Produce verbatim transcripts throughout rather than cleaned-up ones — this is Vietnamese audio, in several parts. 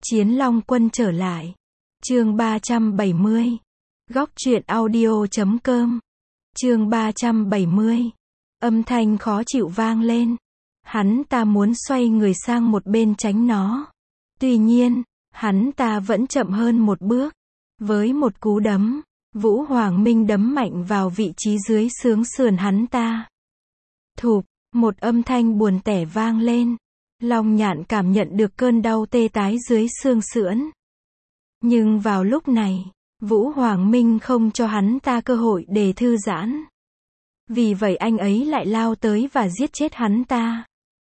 Chiến Long Quân trở lại. Chương ba trăm bảy mươi. Góc truyện audio chấm com. Chương ba trăm bảy mươi. Âm thanh khó chịu vang lên. Hắn ta muốn xoay người sang một bên tránh nó. Tuy nhiên, hắn ta vẫn chậm hơn một bước. Với một cú đấm, Vũ Hoàng Minh đấm mạnh vào vị trí dưới xương sườn hắn ta. Thụp, một âm thanh buồn tẻ vang lên. Long Nhạn cảm nhận được cơn đau tê tái dưới xương sườn. Nhưng vào lúc này, Vũ Hoàng Minh không cho hắn ta cơ hội để thư giãn. Vì vậy anh ấy lại lao tới và giết chết hắn ta.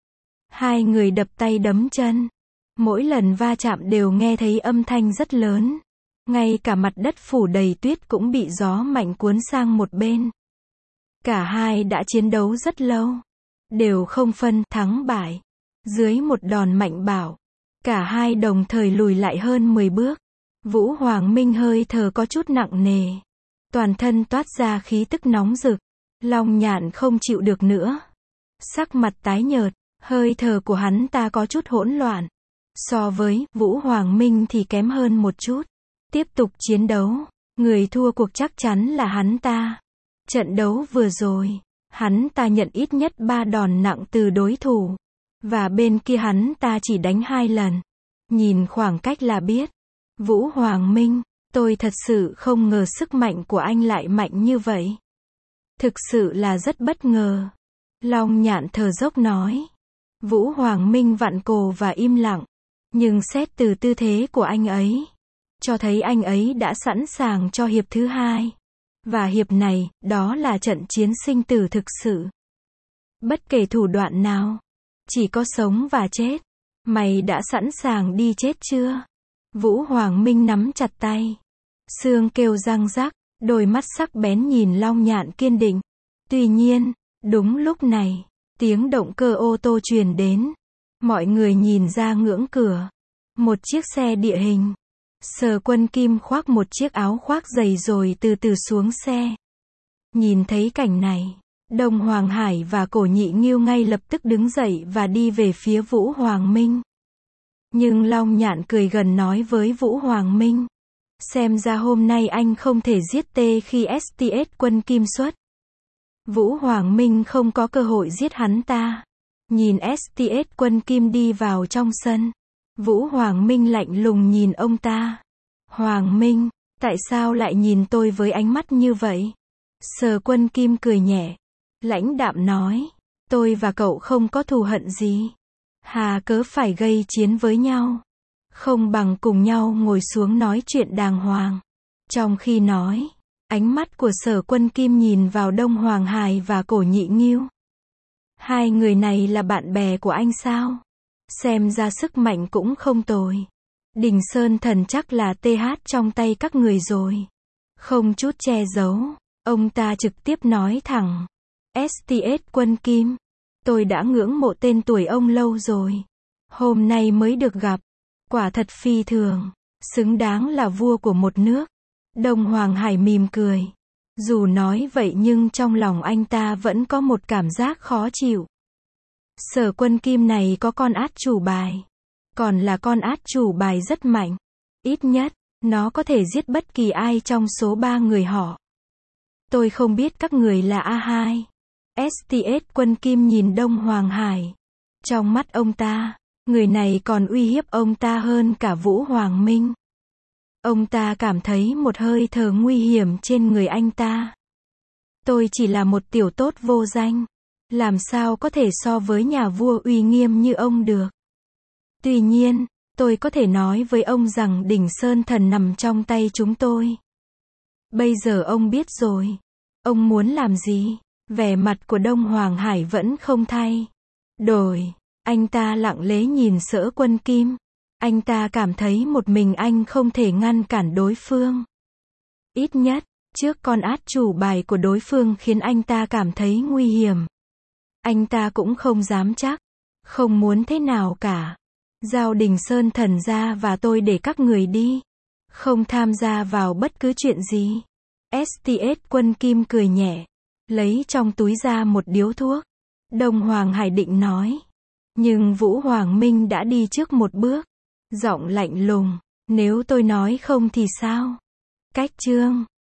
Hai người đập tay đấm chân. Mỗi lần va chạm đều nghe thấy âm thanh rất lớn. Ngay cả mặt đất phủ đầy tuyết cũng bị gió mạnh cuốn sang một bên. Cả hai đã chiến đấu rất lâu. Đều không phân thắng bại. Dưới một đòn mạnh bạo, cả hai đồng thời lùi lại hơn mười bước. Vũ Hoàng Minh hơi thở có chút nặng nề. Toàn thân toát ra khí tức nóng rực. Long Nhạn không chịu được nữa. Sắc mặt tái nhợt, hơi thở của hắn ta có chút hỗn loạn. So với Vũ Hoàng Minh thì kém hơn một chút. Tiếp tục chiến đấu, người thua cuộc chắc chắn là hắn ta. Trận đấu vừa rồi, hắn ta nhận ít nhất ba đòn nặng từ đối thủ. Và bên kia hắn ta chỉ đánh hai lần. Nhìn khoảng cách là biết. Vũ Hoàng Minh, tôi thật sự không ngờ sức mạnh của anh lại mạnh như vậy. Thực sự là rất bất ngờ. Long Nhạn thở dốc nói. Vũ Hoàng Minh vặn cổ và im lặng. Nhưng xét từ tư thế của anh ấy, cho thấy anh ấy đã sẵn sàng cho hiệp thứ hai. Và hiệp này, đó là trận chiến sinh tử thực sự. Bất kể thủ đoạn nào, chỉ có sống và chết. Mày đã sẵn sàng đi chết chưa? Vũ Hoàng Minh nắm chặt tay. Xương kêu răng rắc, đôi mắt sắc bén nhìn Long Nhạn kiên định. Tuy nhiên, đúng lúc này, tiếng động cơ ô tô truyền đến. Mọi người nhìn ra ngưỡng cửa. Một chiếc xe địa hình. Sở Quân Kim khoác một chiếc áo khoác dày rồi từ từ xuống xe. Nhìn thấy cảnh này, Đông Hoàng Hải và Cổ Nhị Ngưu ngay lập tức đứng dậy và đi về phía Vũ Hoàng Minh. Nhưng Long Nhạn cười gần nói với Vũ Hoàng Minh. Xem ra hôm nay anh không thể giết tê khi ét tê ét Quân Kim xuất. Vũ Hoàng Minh không có cơ hội giết hắn ta. Nhìn ét tê ét Quân Kim đi vào trong sân. Vũ Hoàng Minh lạnh lùng nhìn ông ta. Hoàng Minh, tại sao lại nhìn tôi với ánh mắt như vậy? Sở Quân Kim cười nhẹ. Lãnh đạm nói. Tôi và cậu không có thù hận gì. Hà cớ phải gây chiến với nhau. Không bằng cùng nhau ngồi xuống nói chuyện đàng hoàng. Trong khi nói, ánh mắt của Sở Quân Kim nhìn vào Đông Hoàng Hải và Cổ Nhị Ngưu. Hai người này là bạn bè của anh sao? Xem ra sức mạnh cũng không tồi. Đình Sơn Thần chắc là tê hát trong tay các người rồi. Không chút che giấu, ông ta trực tiếp nói thẳng. ét tê ét Quân Kim, tôi đã ngưỡng mộ tên tuổi ông lâu rồi. Hôm nay mới được gặp. Quả thật phi thường. Xứng đáng là vua của một nước. Đông Hoàng Hải mỉm cười. Dù nói vậy nhưng trong lòng anh ta vẫn có một cảm giác khó chịu. Sở Quân Kim này có con át chủ bài. Còn là con át chủ bài rất mạnh. Ít nhất, nó có thể giết bất kỳ ai trong số ba người họ. Tôi không biết các người là a hai. ét tê ét Quân Kim nhìn Đông Hoàng Hải. Trong mắt ông ta, người này còn uy hiếp ông ta hơn cả Vũ Hoàng Minh. Ông ta cảm thấy một hơi thở nguy hiểm trên người anh ta. Tôi chỉ là một tiểu tốt vô danh. Làm sao có thể so với nhà vua uy nghiêm như ông được. Tuy nhiên, tôi có thể nói với ông rằng Đỉnh Sơn Thần nằm trong tay chúng tôi. Bây giờ ông biết rồi. Ông muốn làm gì? Vẻ mặt của Đông Hoàng Hải vẫn không thay đổi. Anh ta lặng lẽ nhìn Sở Quân Kim. Anh ta cảm thấy một mình anh không thể ngăn cản đối phương. Ít nhất, trước con át chủ bài của đối phương khiến anh ta cảm thấy nguy hiểm. Anh ta cũng không dám chắc. Không muốn thế nào cả. Giao Đình Sơn Thần ra và tôi để các người đi. Không tham gia vào bất cứ chuyện gì. ét tê ét Quân Kim cười nhẹ. Lấy trong túi ra một điếu thuốc. Đông Hoàng Hải định nói. Nhưng Vũ Hoàng Minh đã đi trước một bước. Giọng lạnh lùng, nếu tôi nói không thì sao? Cách chương